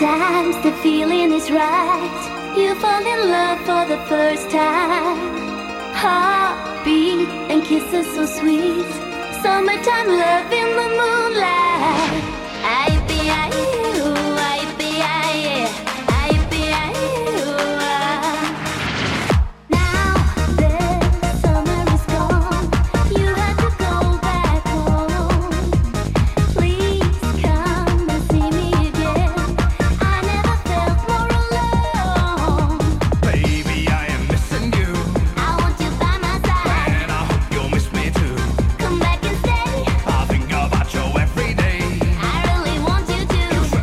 Sometimes the feeling is right. You fall in love for the first time. Heartbeat and kisses so sweet. Summertime love in the moonlight. I be I you, I be I, I be I you. Now the summer is gone. You have to go back home. Please come and see me again. I never felt more alone. Baby, I am missing you, I want you by my side. and I hope you'll miss me too. Come back and stay. I think about you every day. I really want you to. You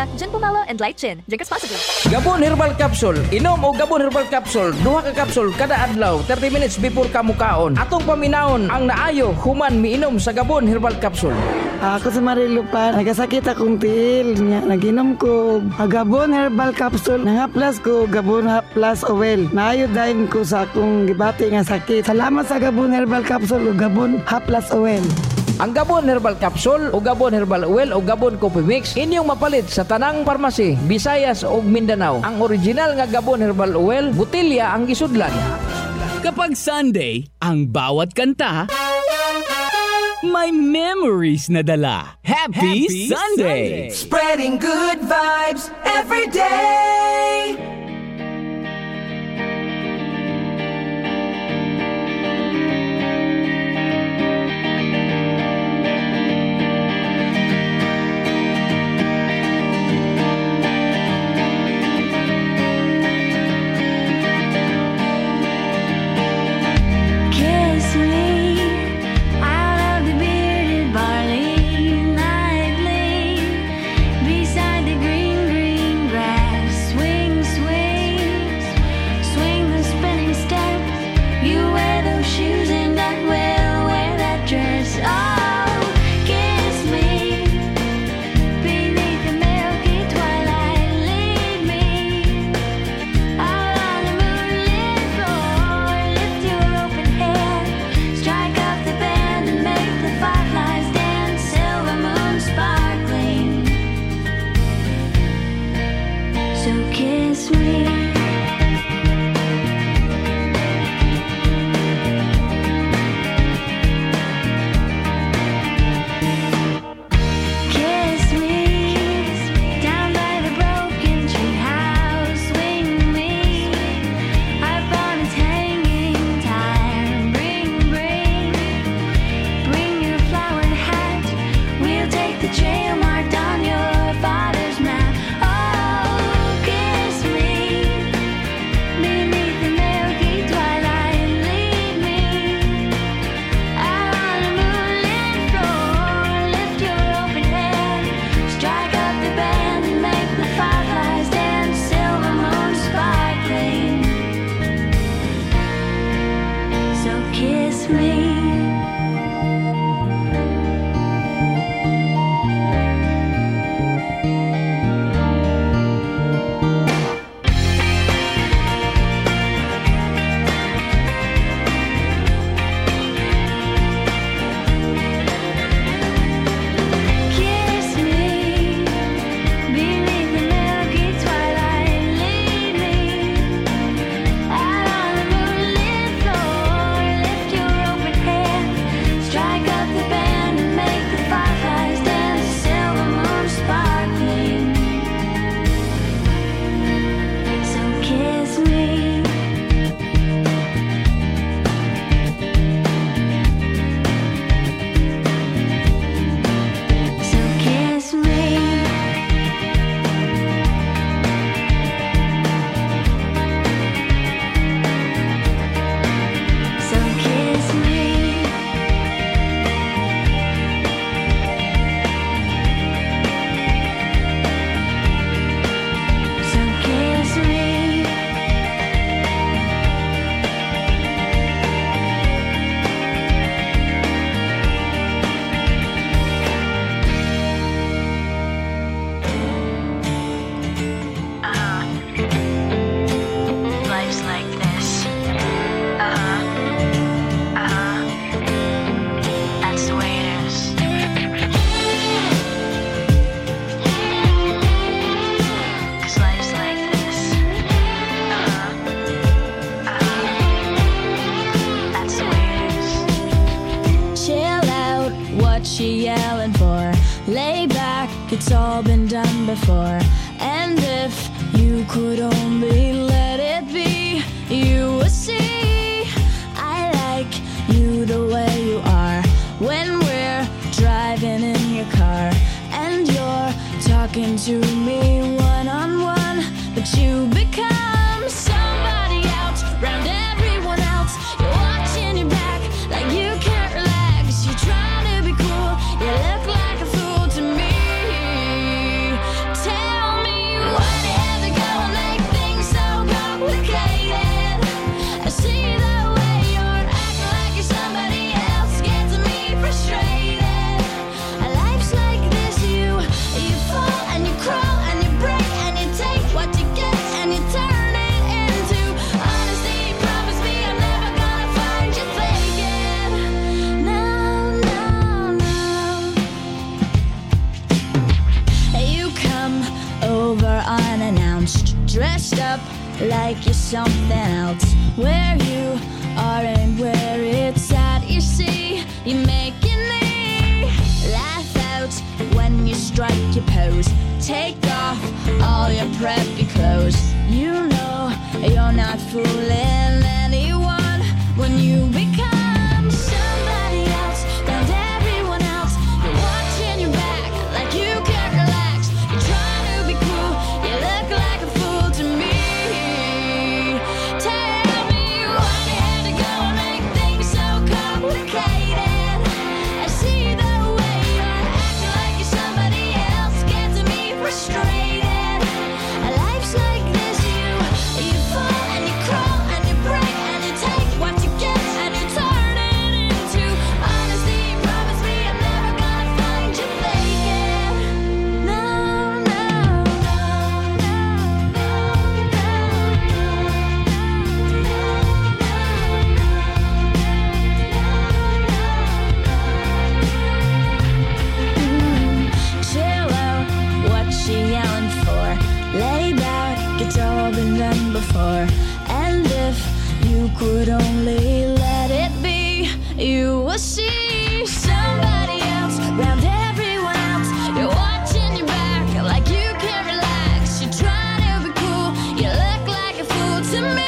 Gin Pomelo, and Light Gin. Drink responsibly. Gabon Herbal Capsule. Inom o Gabon Herbal Capsule. Duha ka capsule kada adlaw 30 minutes before ka mukaon. Atong paminawon ang naayo human miinom sa Gabon Herbal Capsule. Ako si Marilu pa, nagasakit akong tiil. Naginom ko Gabon Herbal Capsule. Nangaplas ko Gabon Plus Oil. Naayudahin ko sa akong gibati nga sakit. Salamat sa Gabon Herbal Capsule o Gabon Plus Oil. Ang Gabon Herbal Capsule o Gabon Herbal Oil o Gabon Coffee Mix inyong mapalit sa tanang parmasi, Visayas o Mindanao. Ang original nga Gabon Herbal Oil, butilya ang gisudlan. Kapag Sunday, ang bawat kanta may memories na dala. Happy Sunday! Spreading good vibes every day. Kiss me out of the bearded barley nightly, beside the green, green grass. Swing, swing, swing the spinning step. You wear those shoes and I will wear that dress. Oh, kiss me beneath the milky twilight. Lead me out on the moonlit floor. Lift your open hand, strike up the band and make the fireflies dance. Silver moon sparkling. So kiss me. Kiss me down by the broken tree house. Swing me up on its hanging tire. Bring your flowered hat. We'll take the trail marked on your father's map. Oh, kiss me beneath the milky twilight. Lead me out on the moonlit floor. Lift your open hand, strike up the band and make the fireflies dance. Silver moon sparkling. So kiss me. Kiss me beneath the milky twilight. Lead me out on the moonlit floor. Lift your open hand, strike up the band and make the fireflies dance. Silver moon sparkling. So kiss me. So kiss me. So kiss me. So kiss me. Life's like this. That's the way it is. 'Cause life's like this. That's the way it is. Chill out, what you yelling for? Lay back, it's all been done before. And if you could only let it be, you would see I like you the way you are. When we're driving in your car and you're talking to me one-on-one, but you become somebody else round everyone else. You're watching your back like you can't relax. You're trying to be cool, you look like a fool to me. Tell like you're something else. Where you are and where it's at, you see, you're making me laugh out when you strike your pose. Take off all your preppy clothes. You know you're not fooling anyone when you become somebody else. Round everyone else, you're watching your back like you can't relax. You're trying to be cool, you look like a fool to me. Tell me why you had to go and make things so complicated. I see the way you're acting like you're somebody else, gets me frustrated. Life's like this, you fall and you crawl and you break and you take what you get and you turn it into honesty. Promise me I'm never gonna find you faking. No, no, chill out, what you yelling for? Lay back, it's all been done before. And if you could only let it be, you will see somebody else round everyone else. You're watching your back like you can't relax. You're trying to be cool, you look like a fool to me.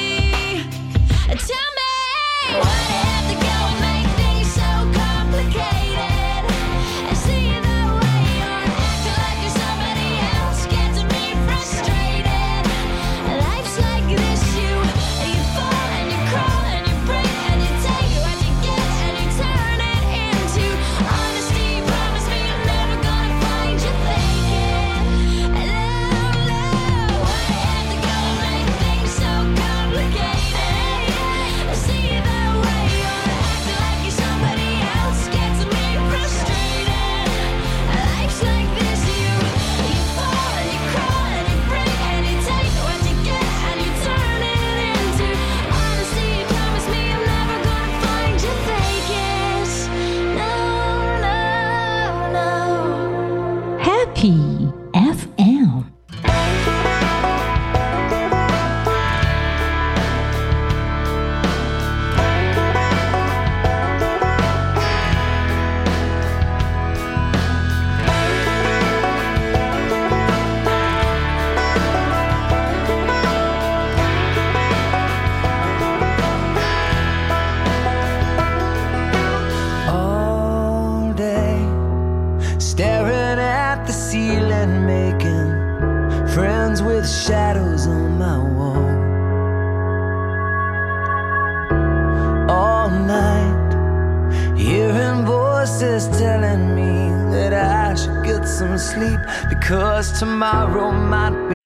Tell me why you have to go and make things so complicated. I see the way you're acting like you're somebody else, gets me frustrated. Life's like this, you fall and you crawl and you break and you take what you get and you turn it into honesty. Promise me I'm never gonna find you faking. Why you have to go and make things so complicated? I see the way you're acting like you're somebody else, gets me frustrated. Life's like this, you fall and you crawl and you break and you take what you get and you turn it into honesty. Promise me I'm never gonna find you faking. No, no, no. Happy FM. All day, staring at the ceiling, making friends with shadows on my wall. All night, hearing voices telling me that I should get some sleep because tomorrow might be.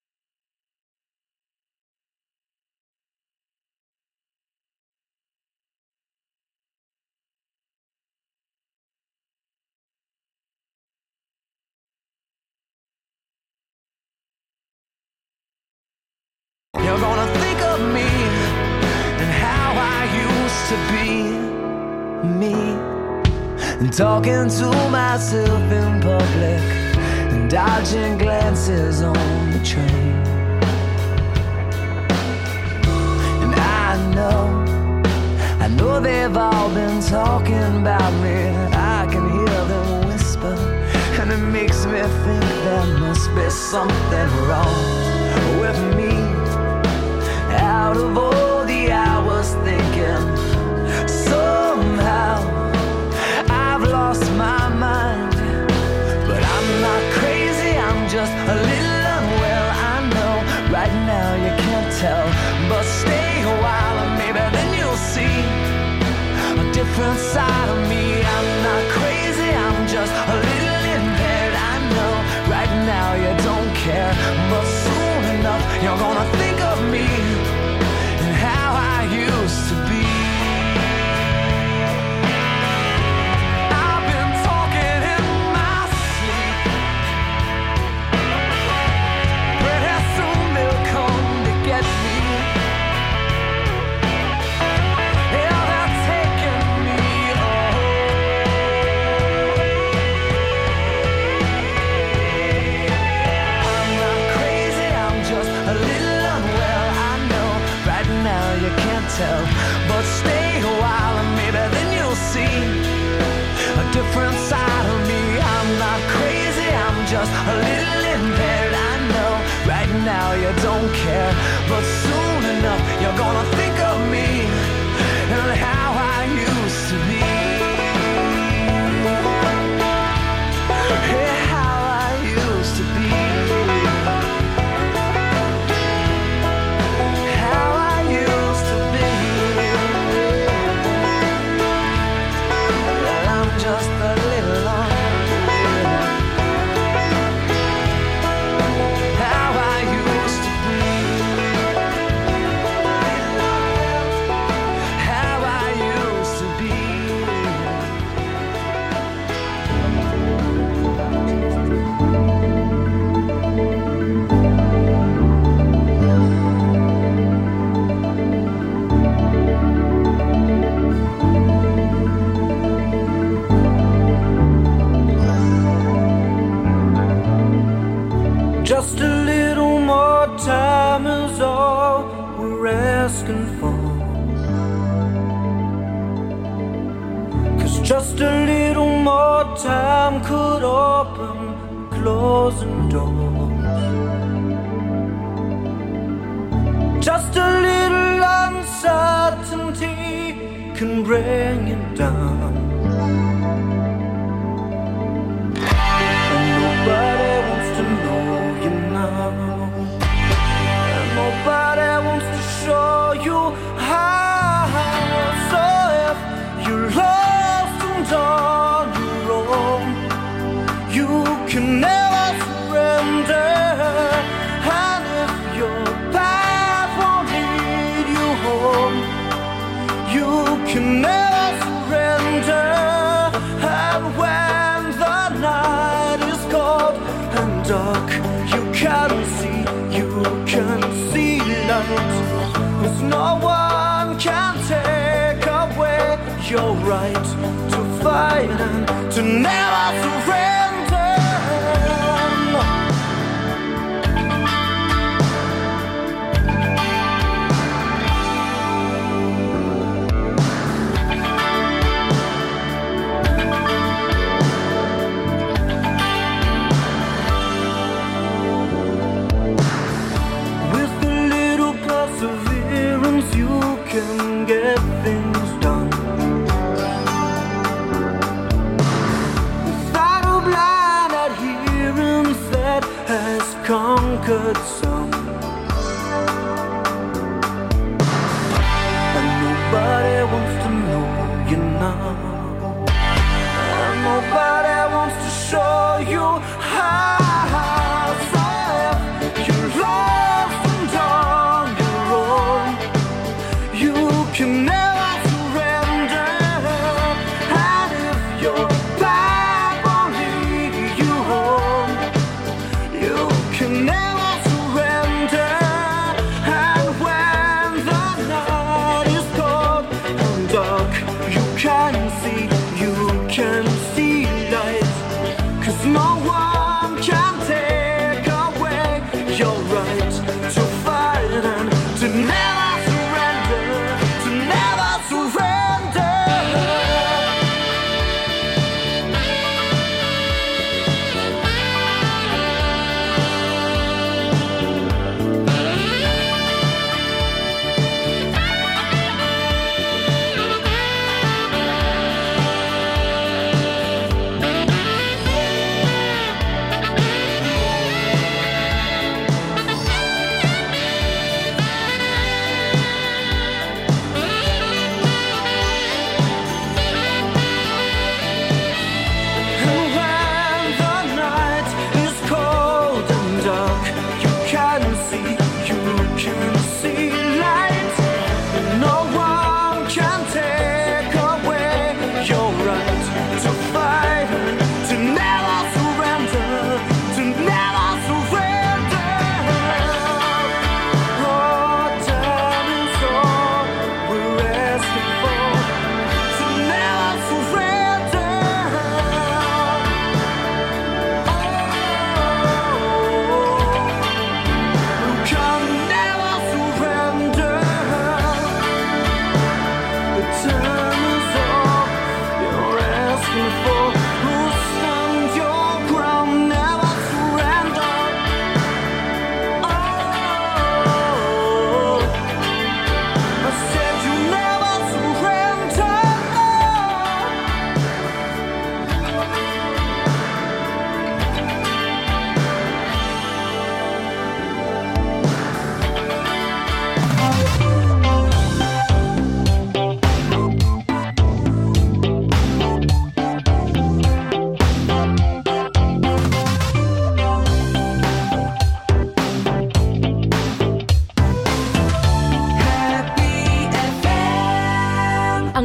You're gonna think of me and how I used to be me, and talking to myself in public and dodging glances on the train. And I know they've all been talking about me. I can hear them whisper, and it makes me think there must be something wrong with me. Out of all the hours thinking, somehow I've lost my mind. But I'm not crazy, I'm just a little unwell. I know right now you can't tell, but stay a while and maybe then you'll see a different side of me. I'm not crazy, I'm just a little impaired. I know right now you don't care, but soon enough you're gonna think of me and how I used to be. I've been talking in my sleep. Pretty soon they'll come to get me. Yeah, they're taking me I'm not crazy, I'm just a little unwell. just a little impaired. I know right now you don't care, but soon enough you're gonna think of me and how I used to be. Hey, how I used to be. How I used to be. Well, I'm just a little lonely. How I used to be. How I used to be. Just a little more time is all we're asking for. 'Cause just a little more time could open closing doors. Just a little uncertainty can bring it down. And nobody wants to know you now. And nobody wants to show you how. So if you're lost and on your own, you can never surrender. And if your path won't lead you home, you can never surrender. And when the night is cold and dark, you can see light. 'Cause no one can take away your right to fight and to never surrender. With a little perseverance, you can get things done. Without a blind adherence that has conquered some. And nobody wants to know you now. And nobody wants to show you how. So if you're lost and on your own, you can never surrender. And if your back won't lead you home, you can never surrender.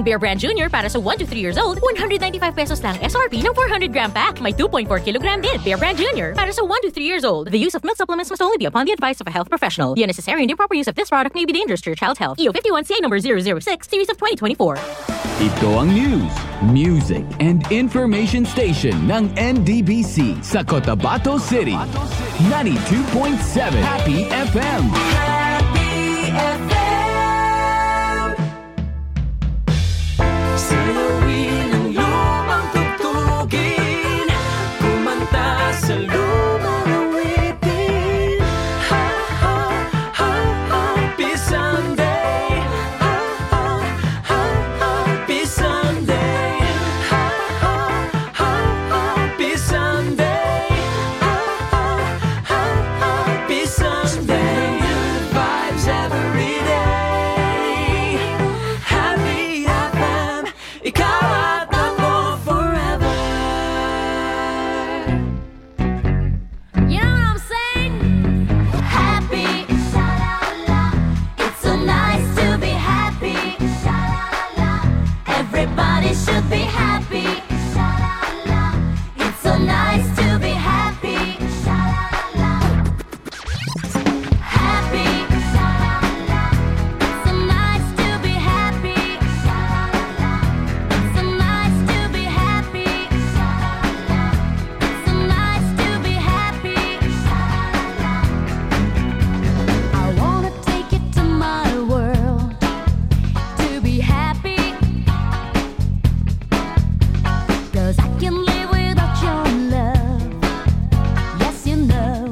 Yung Bear Brand Junior para sa 1 to 3 years old, 195 pesos lang SRP ng 400-gram pack. May 2.4 kilogram din. Bear Brand Junior para sa 1 to 3 years old. The use of milk supplements must only be upon the advice of a health professional. The unnecessary and improper use of this product may be dangerous to your child's health. EO 51 CA number 006, series of 2024. Ito ang news, music, and information station ng NDBC sa Cotabato City. 92.7 Happy FM. Happy FM. Sayawin ang lumang tugtugin, kumanta sa lumang awitin. Ha, ha, ha, happy Sunday. Ha, ha, ha, happy Sunday. Ha, ha, ha, happy Sunday. Ha, ha, ha, happy Sunday. Good vibes every day. Happy FM, ikaw at ako forever. You know what I'm saying? Happy, sha-la-la. It's so nice to be happy, sha-la-la. Everybody should be happy, sha-la-la. It's so nice to be happy, sha-la-la. Happy, sha-la-la. It's so nice to be happy, sha-la-la. It's so nice to be happy, sha-la-la. It's so nice to be happy, sha-la-la. I wanna take it to my world to be happy, 'cause I can live without your love. Yes, you know.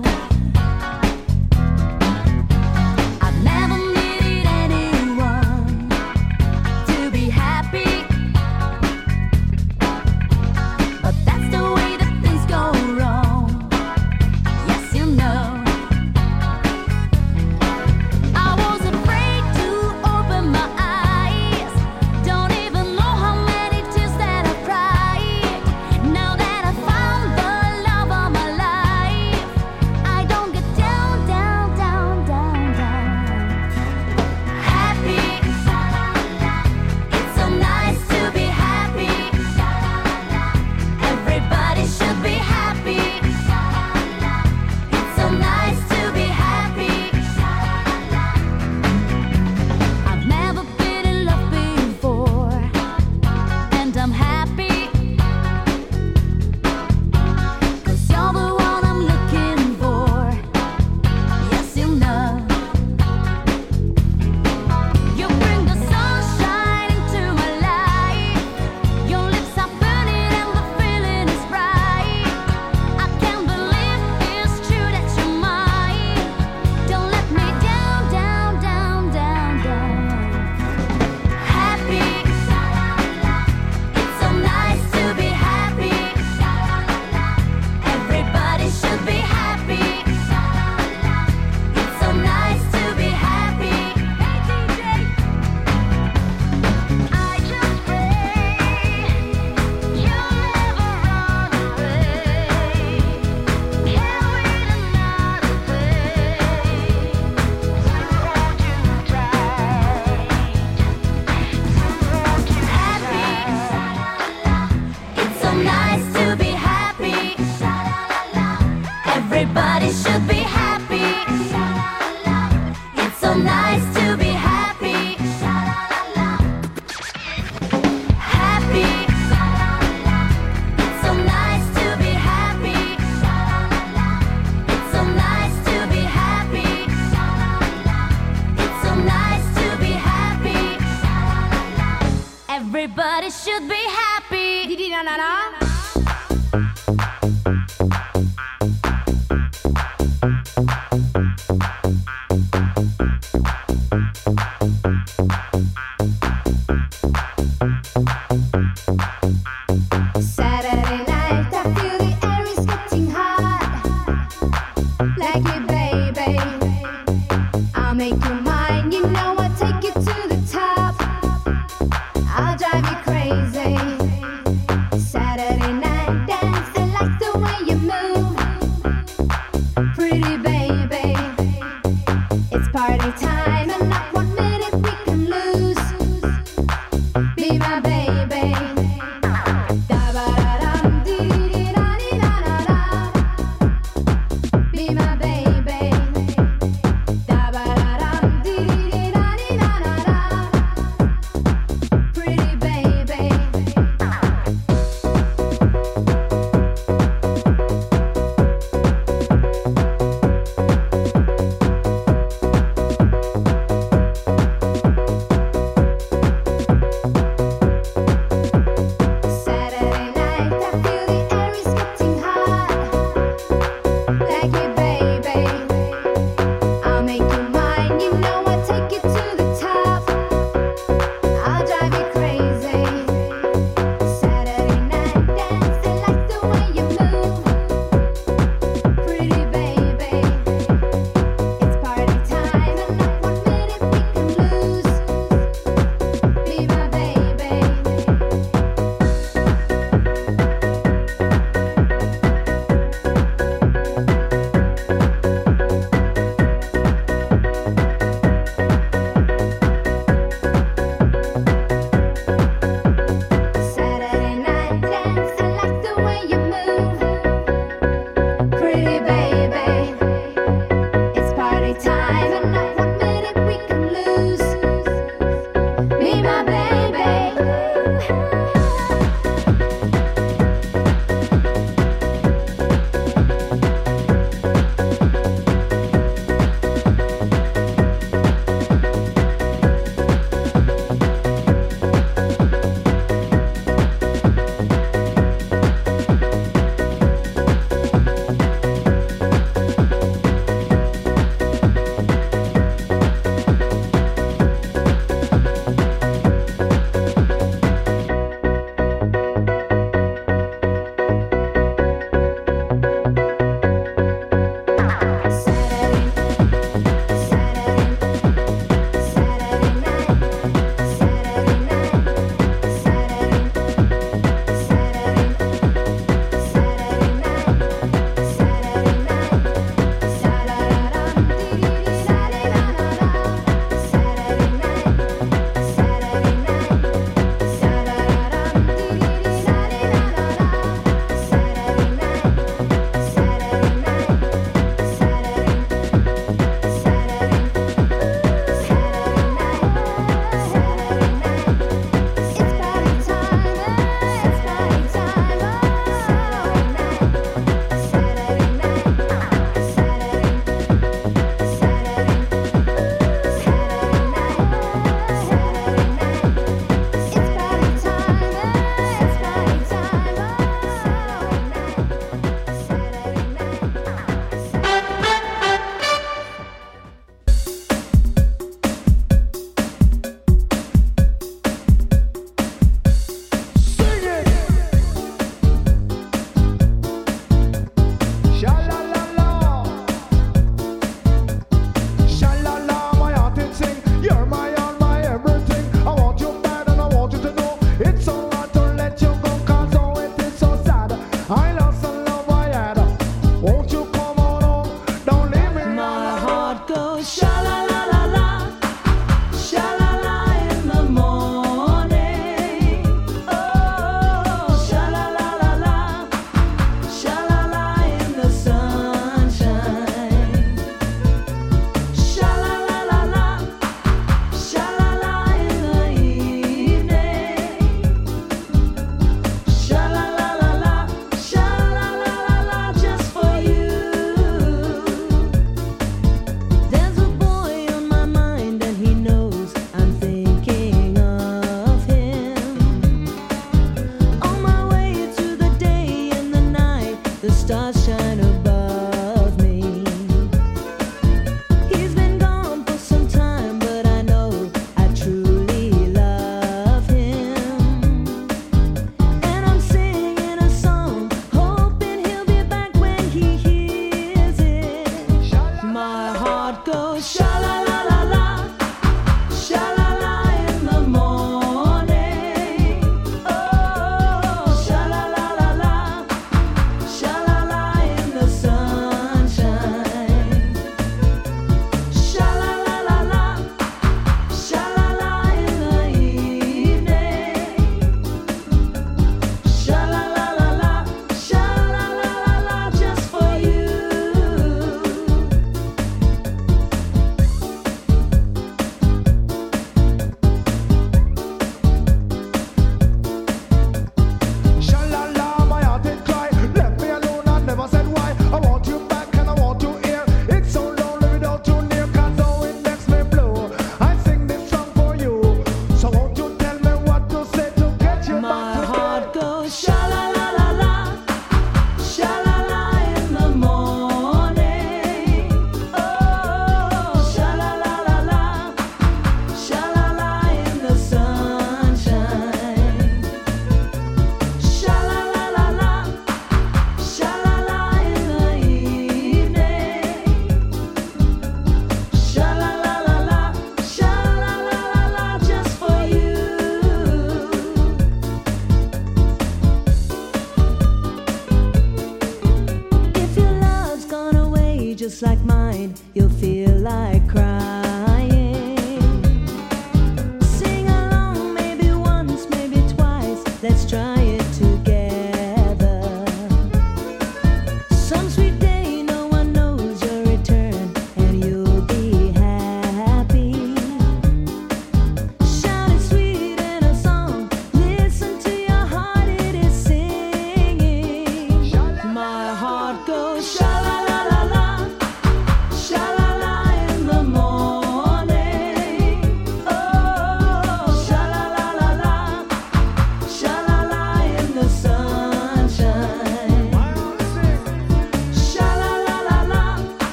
I've never needed anyone to be happy, but that's the way that things go wrong. Yes, you know. I was afraid to open my eyes. Don't even know how many tears that I've cried. Now that I found the love of my life, I don't get down, down, down, down, down. Happy, sha-la-la. It's so nice to be happy, sha-la-la. Everybody should be happy, sha-la-la. It's so nice to be happy, sha-la-la. I've never been in love before, and I'm happy, 'cause you're the one I'm looking for. Yes, you know. You bring the sunshine into my life. Your lips are burning and the feeling is bright. I can't believe it's true that you're mine. Don't let me down, down, down, down, down. Happy, sha-la-la. It's so nice to be happy, sha-la-la. Everybody should be happy, sha-la-la. It's so nice to be happy. Hey DJ, I just pray you'll never run away. Here with another day to hold you tight, happy, sha-la-la. It's so nice to be happy, sha-la-la. Everybody should be happy, sha-la-la. It's so nice to be happy, sha-la-la. Happy, sha-la-la. It's so nice to be happy, sha-la-la. It's so nice to be happy, sha-la-la. It's so nice to be happy, sha-la-la. Everybody should be happy. Didi na na na. Saturday night, I feel the air is getting hot. Like it, baby. I'll make you mine. You know I'll take you to the top. I'll drive you crazy. Saturday night dance, I like the way you move. Pretty baby. It's party time and not 1 minute we can lose. Be my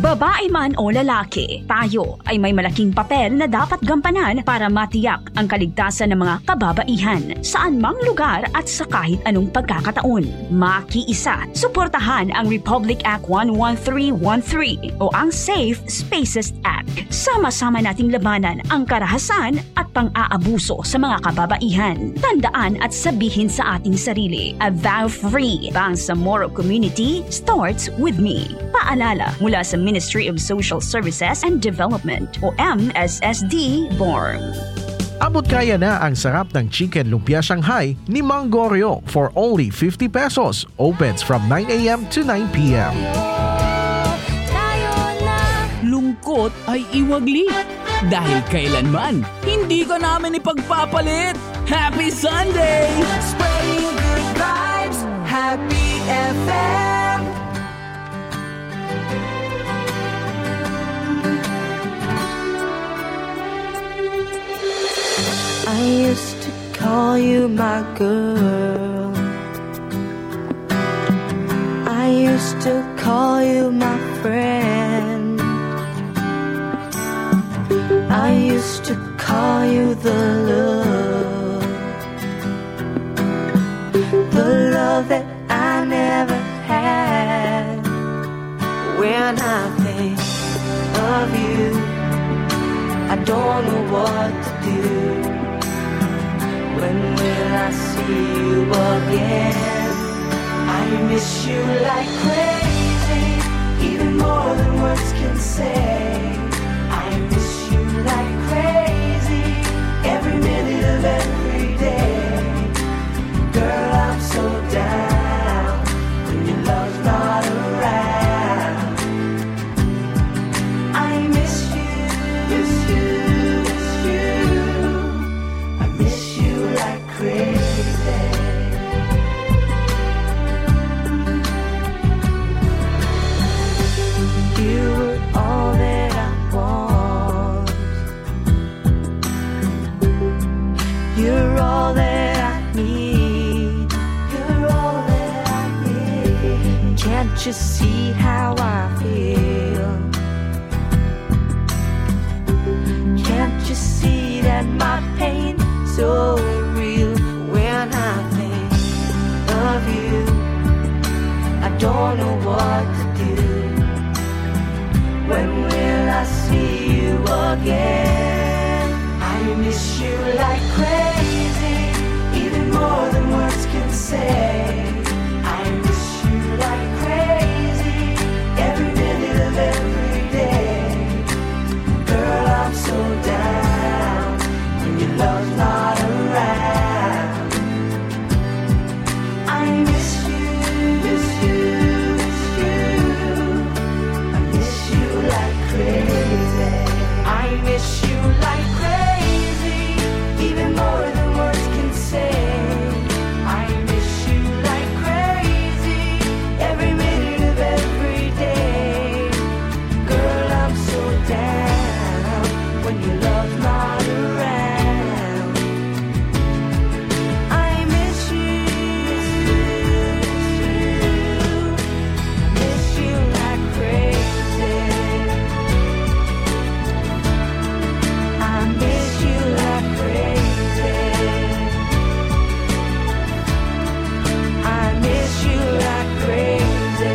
Babae man o lalaki, tayo ay may malaking papel na dapat gampanan para matiyak ang kaligtasan ng mga kababaihan saan mang lugar at sa kahit anong pagkakataon. Makiisa, suportahan ang Republic Act 11313 o ang Safe Spaces Act. Sama-sama nating labanan ang karahasan at pang-aabuso sa mga kababaihan. Tandaan at sabihin sa ating sarili, a vow free Bangsamoro community starts with me. Paalala mula sa Ministry of Social Services and Development o MSSD, BORG. Abot kaya na ang sarap ng Chicken Lumpia Shanghai ni Mang Goryo for only 50 pesos. Opens from 9 a.m. to 9 p.m. Lungkot ay iwagli. Dahil kailanman, hindi ka namin ipagpapalit. Happy Sunday! Spreading good vibes, Happy FM. I used to call you my girl. I used to call you my friend. I used to call you the love that I never had. When I think of you, I don't know what to do. When will I see you again? I miss you like crazy, even more than words can say. I miss you like crazy, every minute of every day. Girl, I'm so down when your love's not around. I miss you, miss you, miss you. I miss you like crazy. You were all that I want. You're all that I need. You're all that I need. Can't you see how I feel? Can't you see that my pain's so real? When I think of you, I don't know what to do. When will I see you again? I miss you like crazy, even more than words can say. I miss you like crazy, every minute of every day. Girl, I'm so down when your love's not around. I miss you, miss you, miss you. I miss you like crazy. I miss you like crazy, even more than words can say. I miss you like crazy, every minute of every day. Girl, I'm so down when your love's not around. I miss you, miss you like crazy. I miss you like crazy. I miss you like crazy.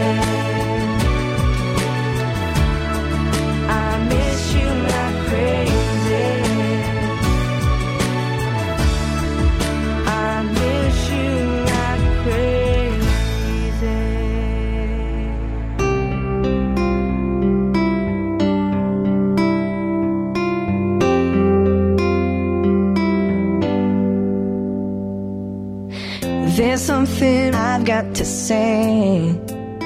I miss you like crazy. I miss you like crazy. There's something I've got to say.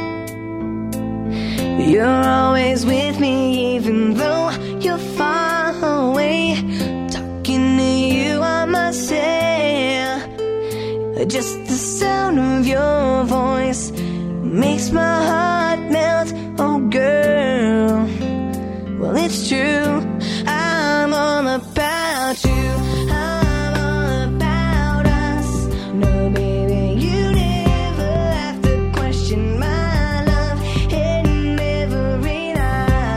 You're always with me, even though you're far away. Talking to you, I must say, just the sound of your voice makes my heart melt. Oh, girl, well, it's true. I'm all about you. I'm all about us. No, baby, you never have to question my love in every night.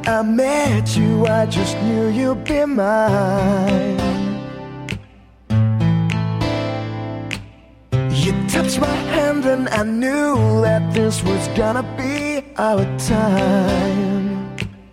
I met you, I just knew you'd be mine. You touched my hand and I knew that this was gonna be our time.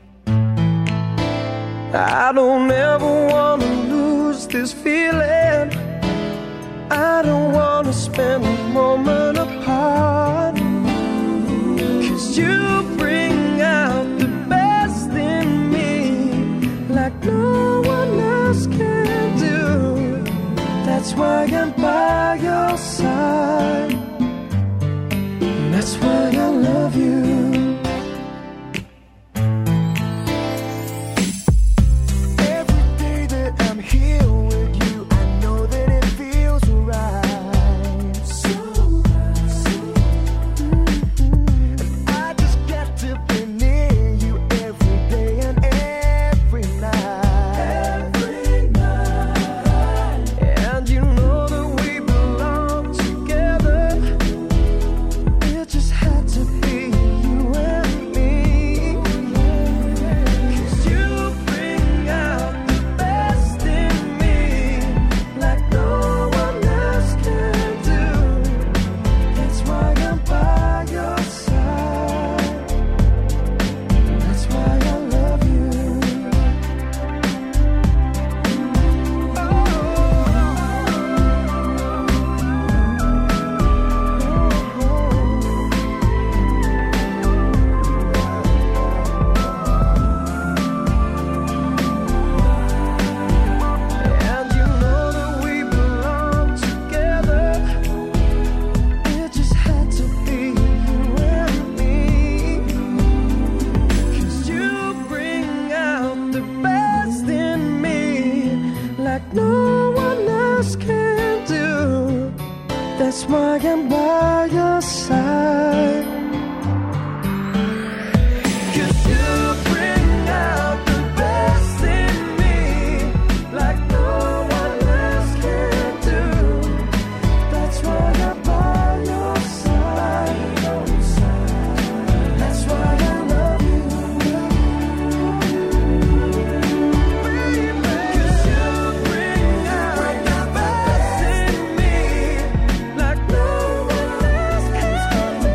I don't ever wanna lose this feeling. I don't wanna spend a moment apart. 'Cause you bring out the best in me like no one else can do. That's why I'm by your side. And that's why I love you. That's why I'm by your side. 'Cause you bring out the best in me like no one else can do. That's why I'm by your side. That's why I love you. 'Cause you bring out the best in me like no one else can do.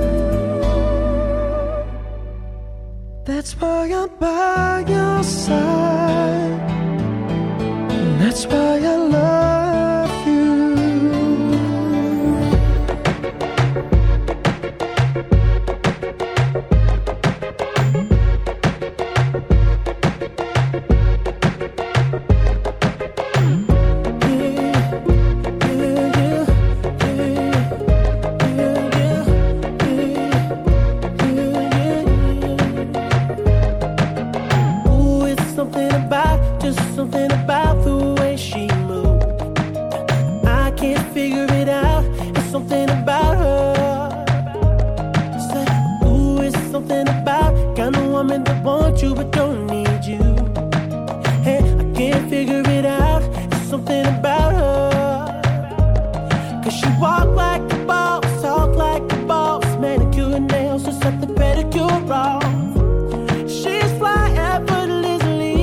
That's why I'm by your side. And that's why I love you. Ooh, it's something about, just something about the way she moves. I can't figure it out. It's something about her. It's like, ooh, it's something about kind of woman that wants you but don't need you. Hey, I can't figure it out. It's something about her. 'Cause she walk like a boss, talk like a boss, manicure nails, just set the pedicure off. She's fly effortlessly,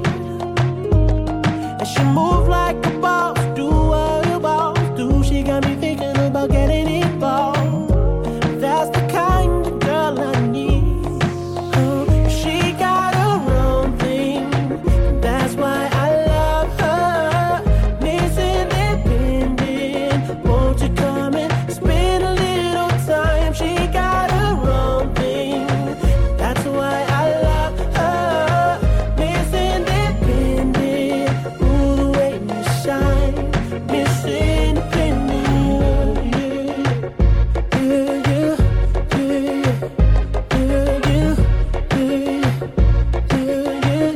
and she move like a boss, do what a boss do. She got me thinking about getting involved. That's the kind of girl I need. She got her own thing, that's why I love her. Miss Independent, won't you come and spend a little time? She got her own thing, that's why I love her. Miss Independent, ooh, the way you shine. Miss Independent, yeah, yeah, yeah, yeah, yeah, yeah,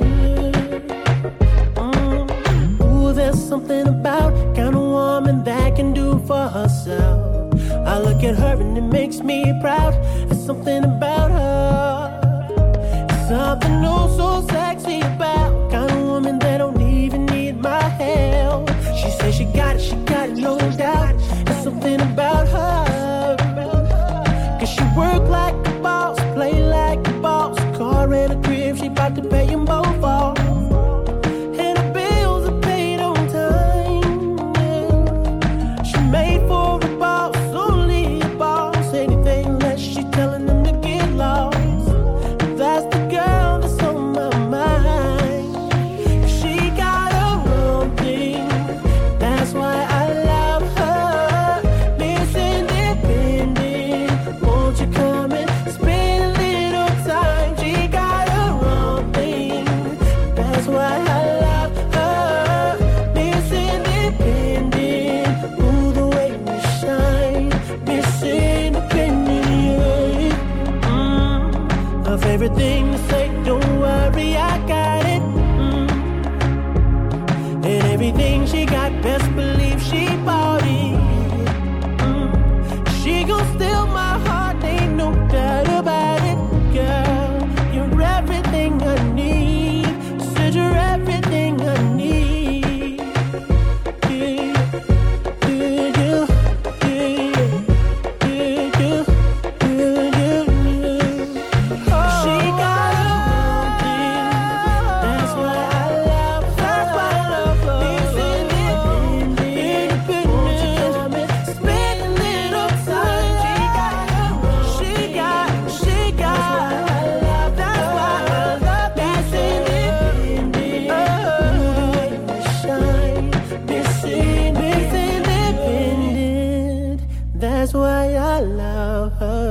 yeah. Ooh, there's something about kind of woman that can do for herself. I look at her and it makes me proud. There's something about her. Something oh so sexy about kind of woman that don't even need my help. She says she got it, no doubt. There's something about her. 'Cause she work like a boss, play like a boss, car and a crib, she got to pay them both off. And the bills are paid on time. Yeah. She made for a boss, only a boss. Anything less, she telling them to get lost. That's the girl that's on my mind. She got her own thing. That's why I love her. Miss Independent, won't you come and spend a little time? She got her own thing. That's why I love her. Miss Independent, ooh, the way we shine. Miss Independent, yeah. Her favorite thing to say, don't worry, I got it. And everything she got, best believe she bought it. She gon' steal my heart, ain't no doubt about it. Girl, you're everything I need. Said you're everything I need. Yeah, yeah, yeah, yeah, yeah, yeah, yeah, yeah. She got her own thing. That's why I love her. That's why I love her. Miss Independent, won't you come and spend a little time? She got her own. She got. That's why I love Miss Independent. Oh, shine, Miss Independent. That's why I love her.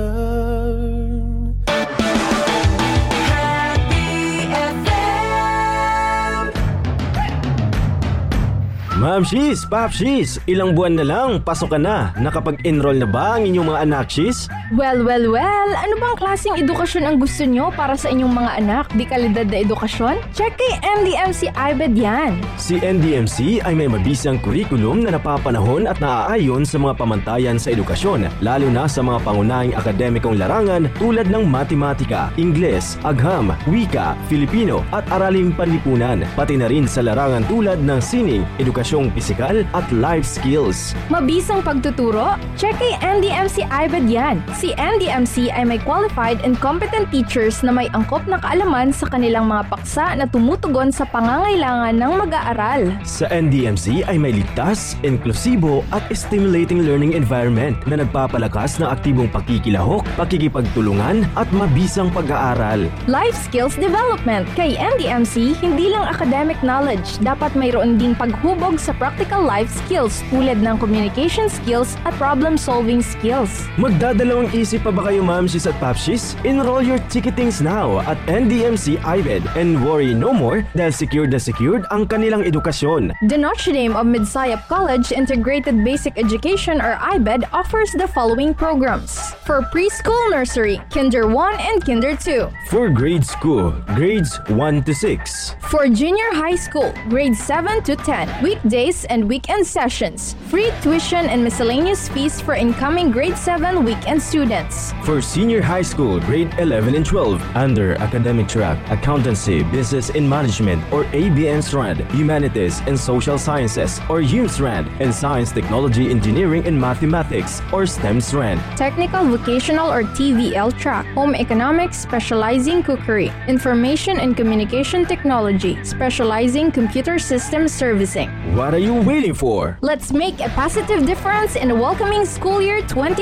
Mamshis, Papshis, ilang buwan na lang, pasok ka na. Nakapag-enroll na ba ang inyong mga anak, Shis? Well, ano bang klaseng edukasyon ang gusto nyo para sa inyong mga anak? Di kalidad na edukasyon? Check kay NDMC IBED yan. Si NDMC ay may mabisang kurikulum na napapanahon at naaayon sa mga pamantayan sa edukasyon, lalo na sa mga pangunahing akademikong larangan tulad ng matematika, Ingles, agham, wika, Filipino at araling panlipunan, pati na rin sa larangan tulad ng sining, edukasyong pisikal at life skills. Mabisang pagtuturo? Check kay NDMC IBED yan. Si NDMC ay may qualified and competent teachers na may angkop na kaalaman sa kanilang mga paksa na tumutugon sa pangangailangan ng mag-aaral. Sa NDMC ay may ligtas, inklusibo at stimulating learning environment na nagpapalakas ng aktibong pakikilahok, pakikipagtulungan at mabisang pag-aaral. Life skills development. Kay NDMC, hindi lang academic knowledge. Dapat mayroon ding paghubog sa practical life skills tulad ng communication skills at problem-solving skills. Magdadalawang isip pa ba kayo, Mamshis at Papshis? Enroll your ticketings now at NDMC IBED and worry no more dahil secured ang kanilang edukasyon. The Notre Dame of Midsayap College Integrated Basic Education or IBED offers the following programs. For preschool nursery, Kinder 1 and Kinder 2. For grade school, grades 1 to 6. For junior high school, grades 7 to 10. Weekdays and weekend sessions. Free tuition and miscellaneous fees for incoming grade 7 weekend students. For senior high school, grade 11 and 12, under academic track, accountancy, business and management or ABN strand, humanities and social sciences or HUM strand, and science, technology, engineering and mathematics or STEM strand. Technical, vocational or TVL track, home economics specializing cookery, information and communication technology specializing computer system servicing. What are you waiting for? Let's make a positive difference in the welcoming school year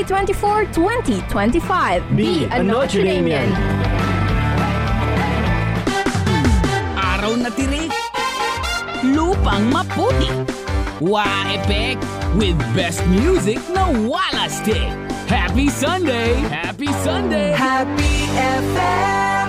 2024-2025. Be a Notre Damean. Araw na tirik, lupang maputi, wa-epek with best music na wala stick. Happy Sunday! Happy Sunday! Happy FM!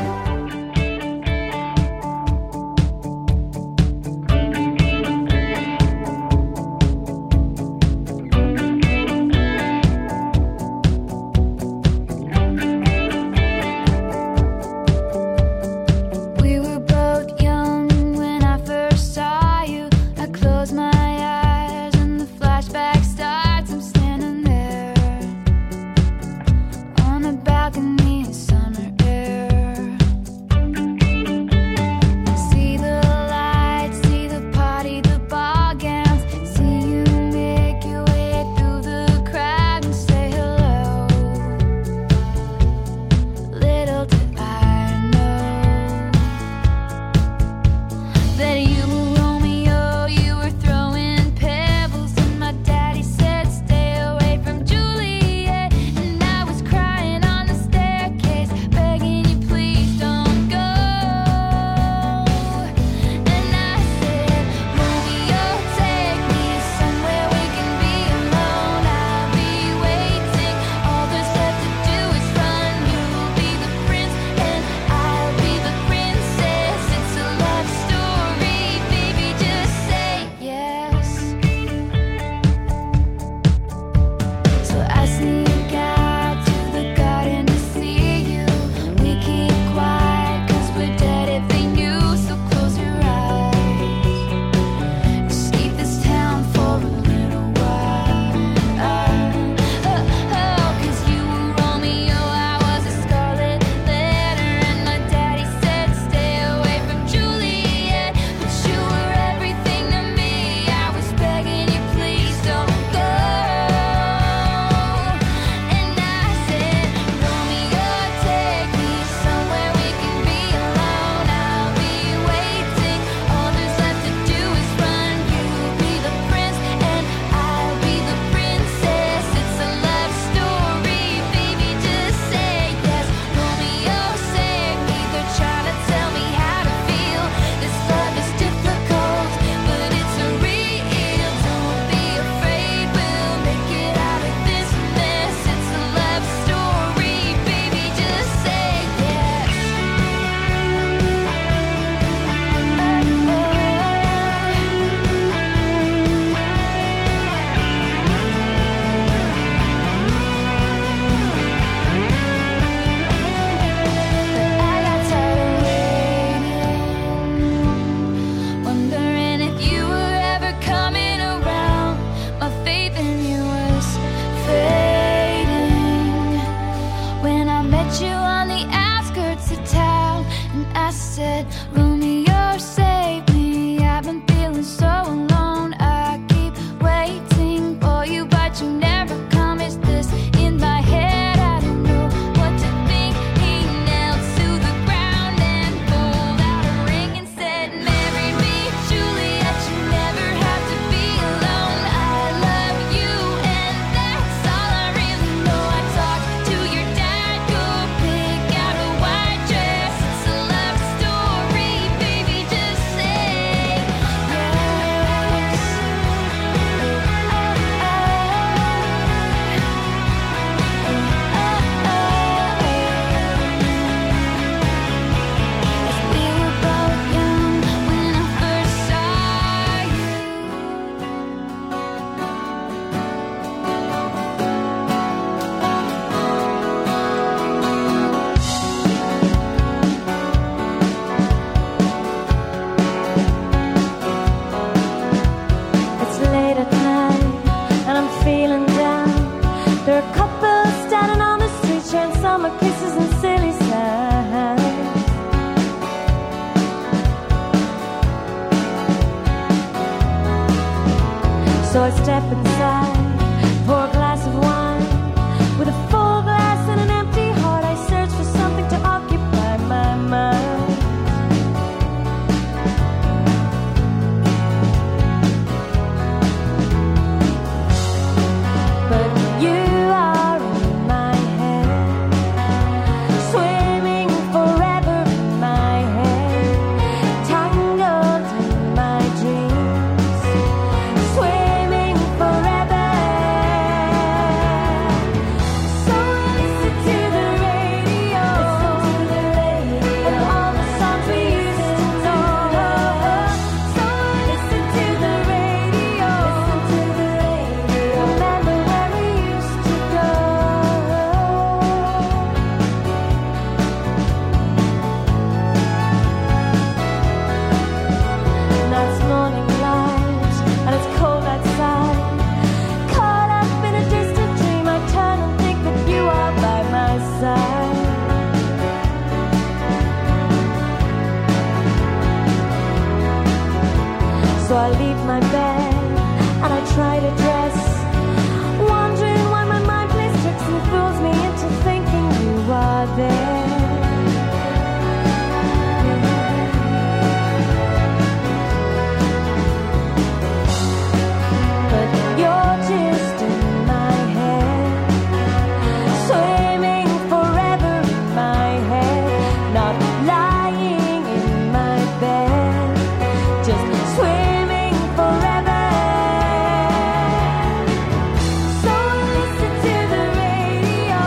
Balcony, summer air. So I step inside, pour a glass of wine. With a full glass and an empty heart, I search for something to occupy my mind. But you are in my head, swimming forever in my head, tangled in my dreams, swimming forever. So I listen to the radio, and all the songs we used to know. So I listen to the radio, remember where we used to go. Now it's morning light, and it's cold outside. Caught up in a distant dream, I turn and think that you are by my side. So I leave my bed, and I try to dress, wondering why my mind plays tricks and fools me into thinking you are there. But you're just in my head, swimming forever in my head, not lying in my bed, just swimming forever. So I listen to the radio,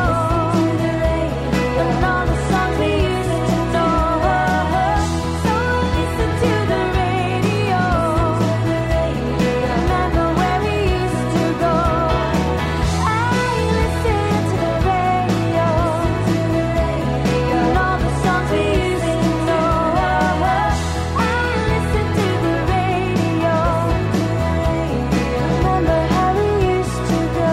and all the songs we used to know. So I listen to the radio, remember where we used to go. I listen to the radio, and all the songs we used to know. I listen to the radio, remember how we used to go.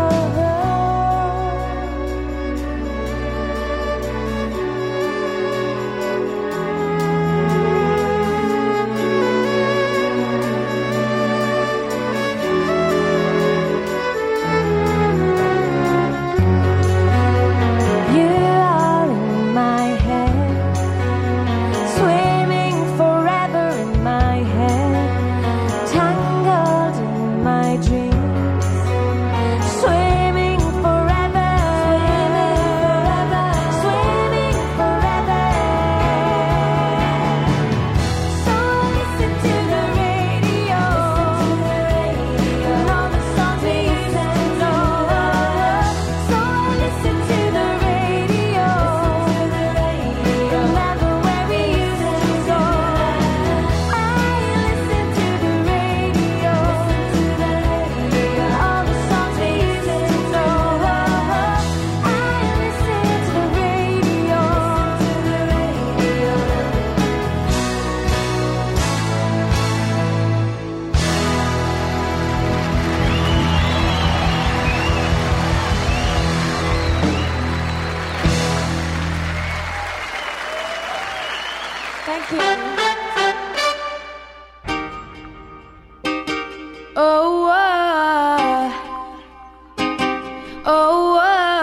You are in my head, swimming forever in my head, tangled in my dreams, swimming forever, swimming forever. So I listen to the radio, and all the songs we used to know. So I listen to the radio, remember where we used to go. I listen to the radio, all the songs we used to know. I listen to the radio. Thank you. Oh, oh,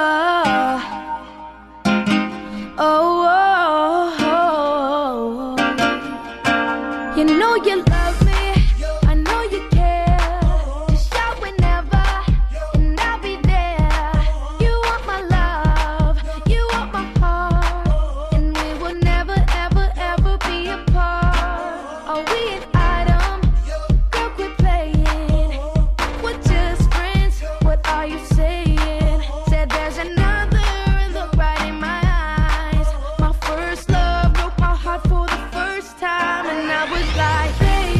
oh, you know you love me, I know you care. Just shout whenever, and I'll be there. You want my love, you want my heart, and we will never, ever, ever be apart. Are we an item? Girl, quit playing. We're just friends. What are you saying? Said there's another, look right in my eyes. My first love broke my heart for the first time, and I was like, baby.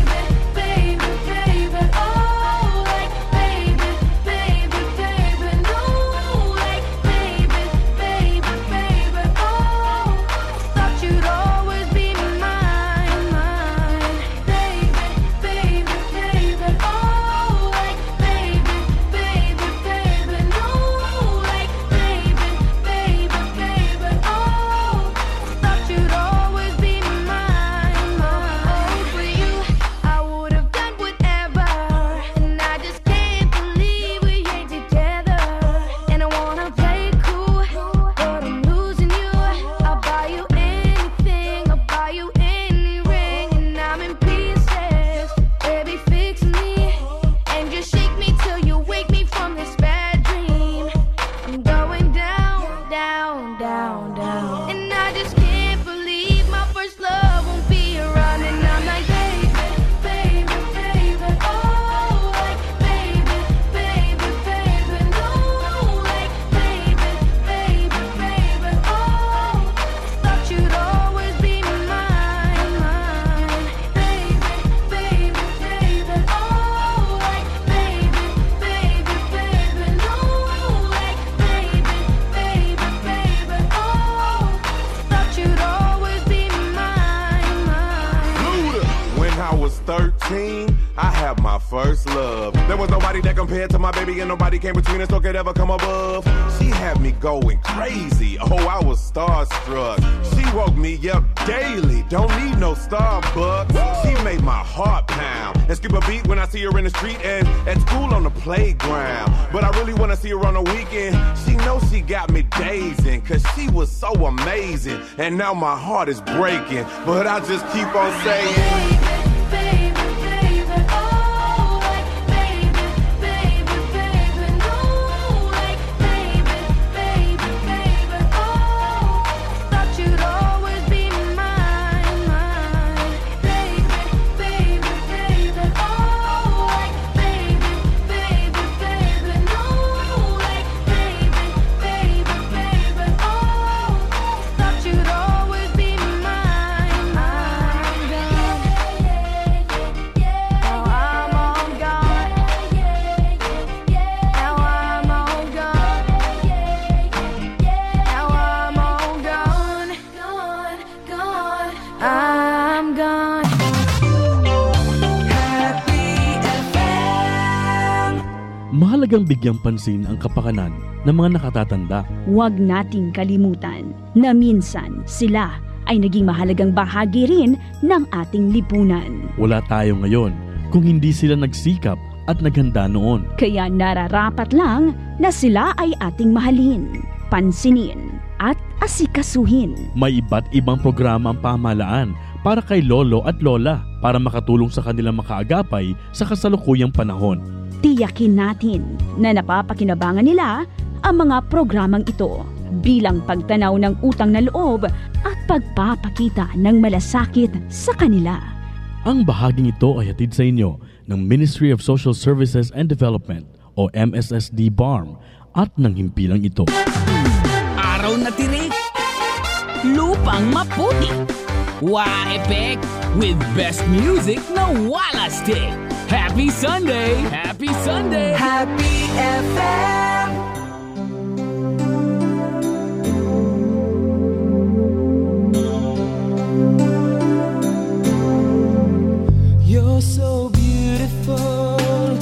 I was 13, I had my first love. There was nobody that compared to my baby, and nobody came between us or could ever come above. She had me going crazy, oh, I was starstruck. She woke me up daily, don't need no Starbucks. She made my heart pound and skip a beat when I see her in the street and at school on the playground. But I really wanna see her on the weekend. She knows she got me dazing, cause she was so amazing. And now my heart is breaking, but I just keep on saying, mahalagang bigyang pansin ang kapakanan ng mga nakatatanda. Huwag nating kalimutan na minsan sila ay naging mahalagang bahagi rin ng ating lipunan. Wala tayo ngayon kung hindi sila nagsikap at naghanda noon. Kaya nararapat lang na sila ay ating mahalin, pansinin at asikasuhin. May iba't ibang programa ang pamahalaan para kay lolo at lola para makatulong sa kanilang makaagapay sa kasalukuyang panahon. Tiyakin natin na napapakinabangan nila ang mga programang ito bilang pagtanaw ng utang na loob at pagpapakita ng malasakit sa kanila. Ang bahaging ito ay hatid sa inyo ng Ministry of Social Services and Development o MSSD BARM at ng himpilang ito. Araw na tirik, lupang maputi, Wa-Epek with best music na wala stick. Happy Sunday! Happy Sunday! Happy FM! You're so beautiful,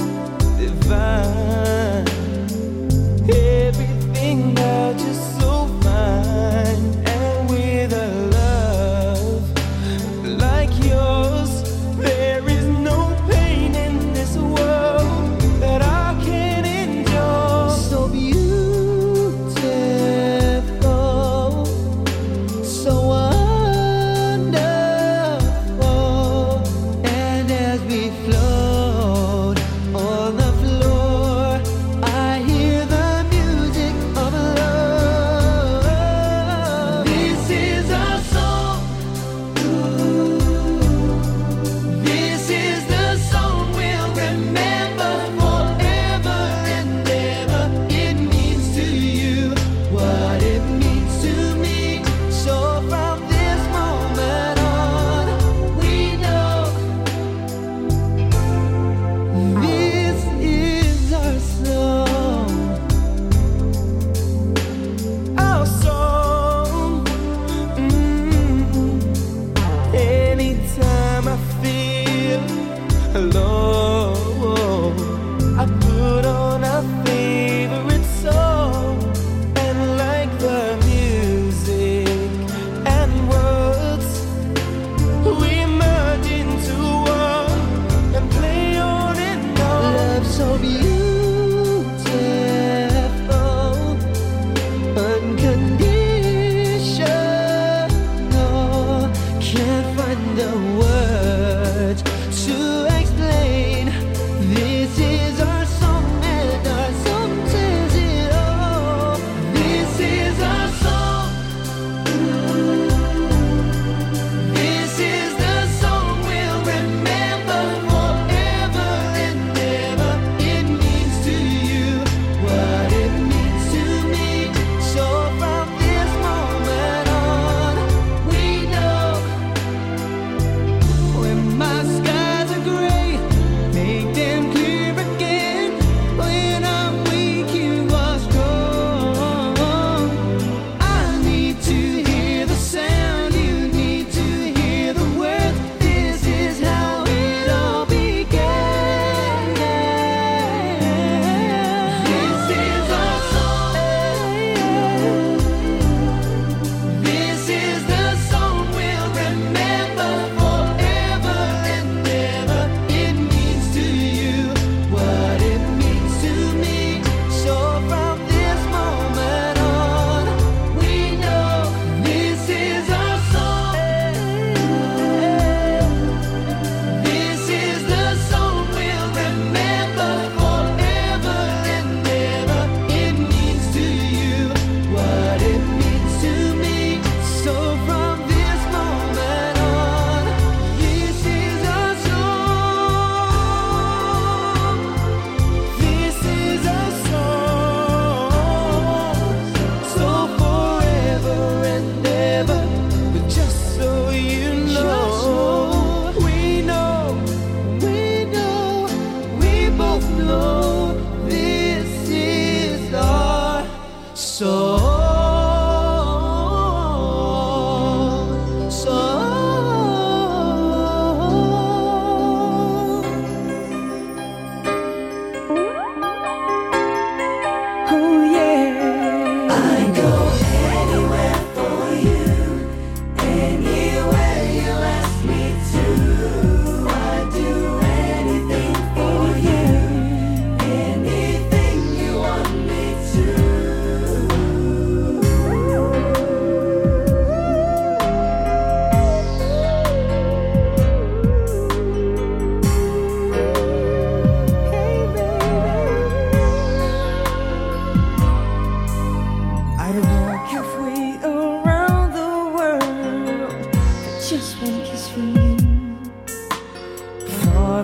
divine. Everything about you so fine. And with a love like yours, there is no pain in this world that I can endure. So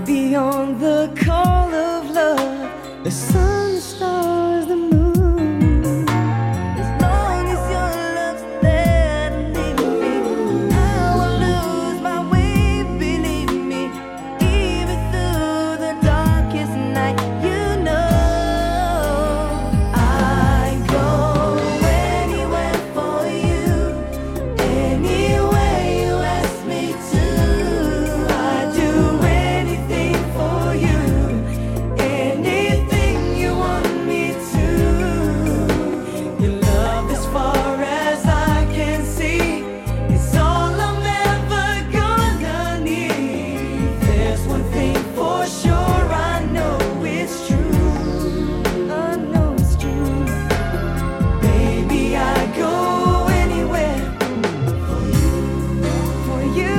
I'll be on the call of love, the sun, the stars, the moon. As long as your love's there to lead me, I will lose my way, believe me. Even through the darkest night, you know I go anywhere for you, anywhere you ask me to. I do anything for you, anything you want me to. Your love, as far as I can see, is all I'm ever gonna need. There's one thing for sure, I know it's true. I know it's true. Baby, I go anywhere for you, for you.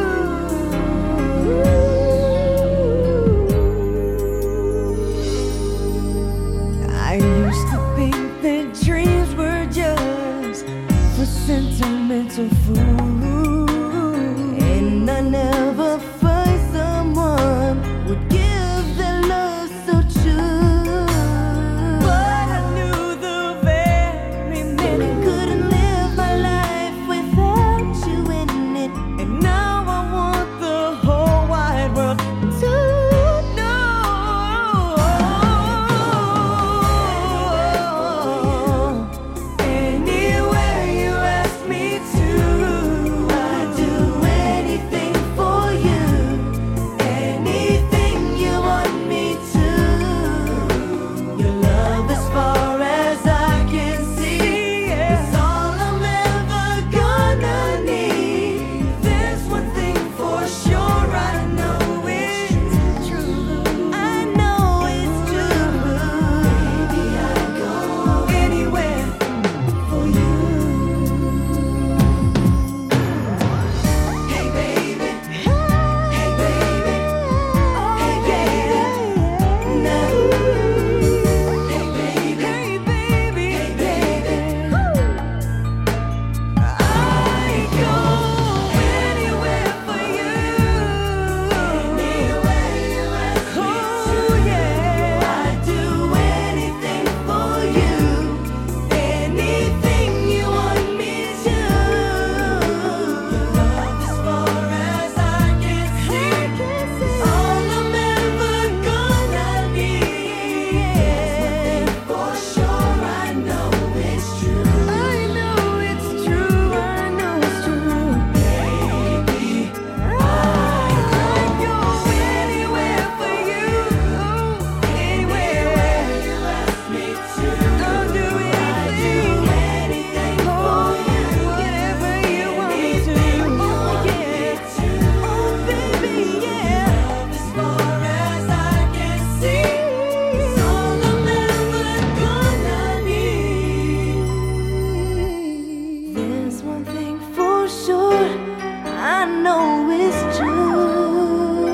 I used to think that dreams were just for sentimental fools, and I never find someone would give their love so true. But I knew the very minute couldn't live my life without you in it, and now I want the whole wide world to know. Anywhere you ask me to, I do anything for you, anything you want me to. Your love, as far as I can see, is all I'm ever gonna need. There's one thing for sure, I know it's true. I know it's true. Baby, I go anywhere for you. Hey baby, hey baby, hey baby, now. Hey baby, hey baby, hey baby. I go anywhere for you, anywhere you ask me to. Yeah, I do anything for you, anything you want me to. Your love, as far as I can see, is all I'm ever gonna need. For sure, I know it's true. I know it's true. I know it's true. Baby, I go anywhere for you, anywhere you ask me to. I'll do anything for you, whatever you want me to. Oh baby, yeah. As far as I can see, it's all I'm ever gonna need. There's one thing for sure, I know it's true.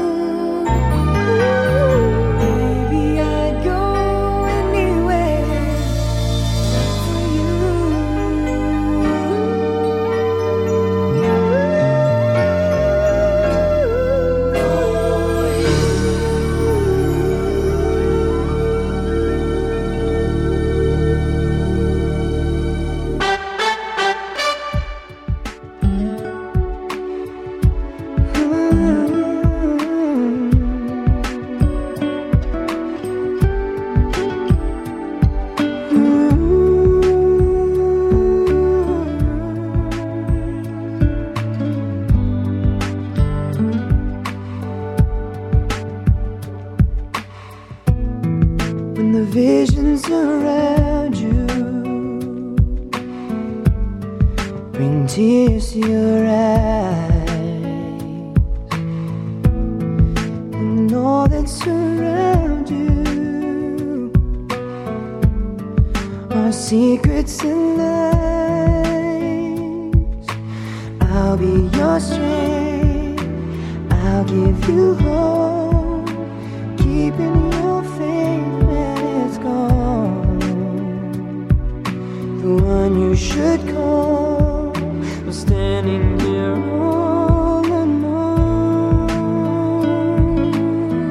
Baby, I go anywhere for when the visions around you bring tears to your eyes, and all that surround you are secrets and lies. I'll be your strength, I'll give you hope, keeping your faith when it's gone. The one you should call, I'm standing here all alone.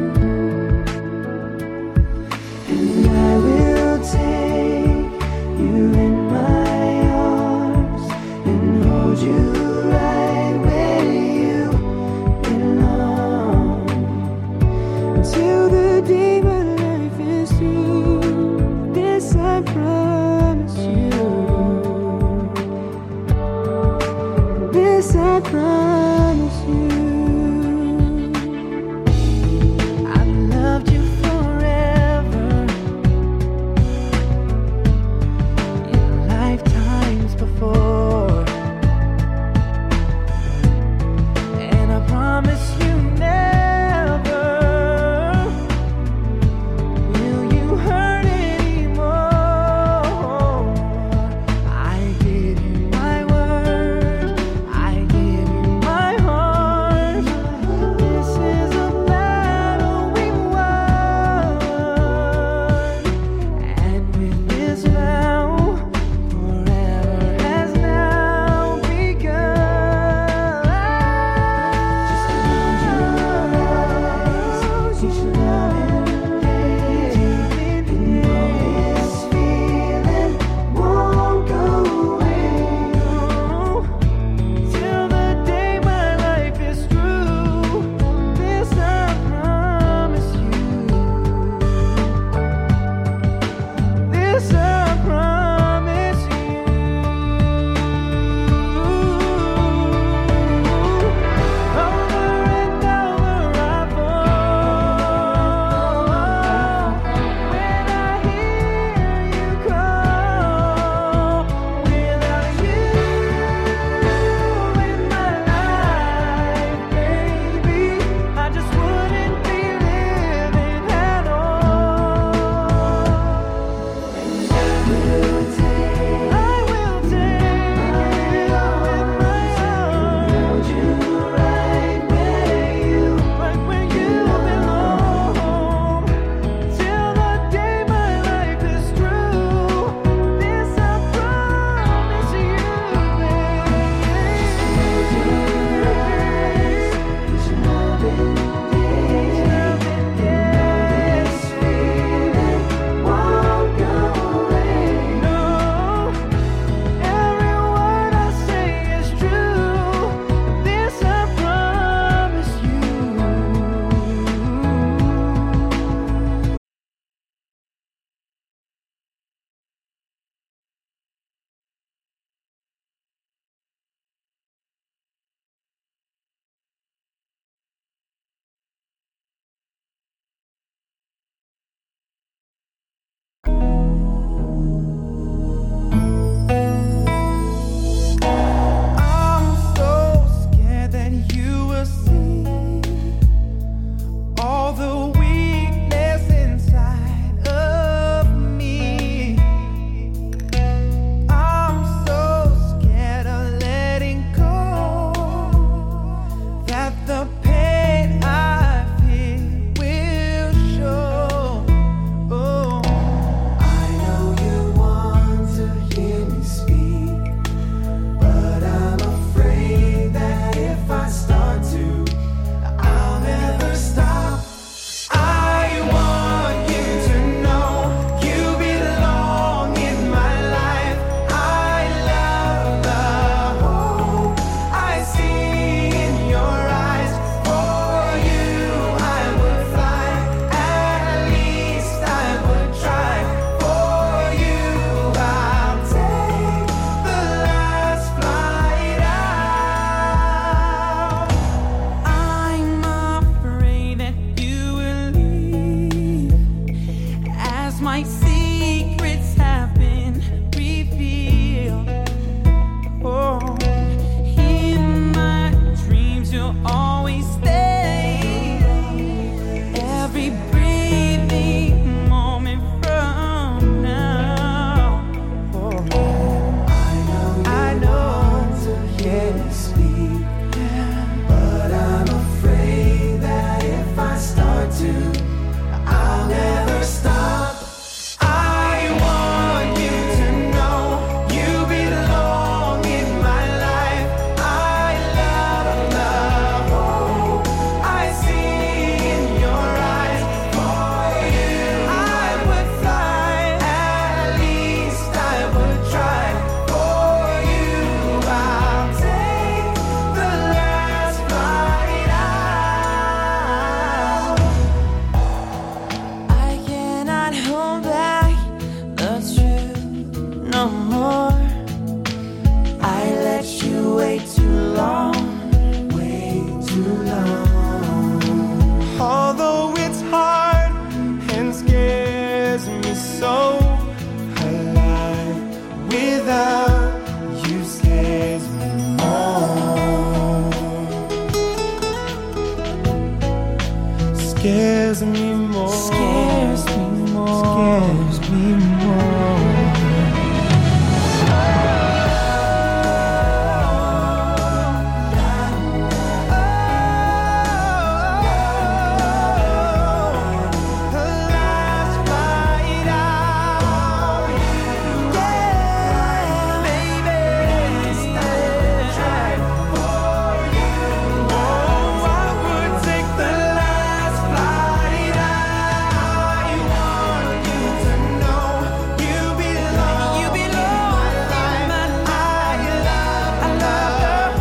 scares me more. Scares me more. Scares me more.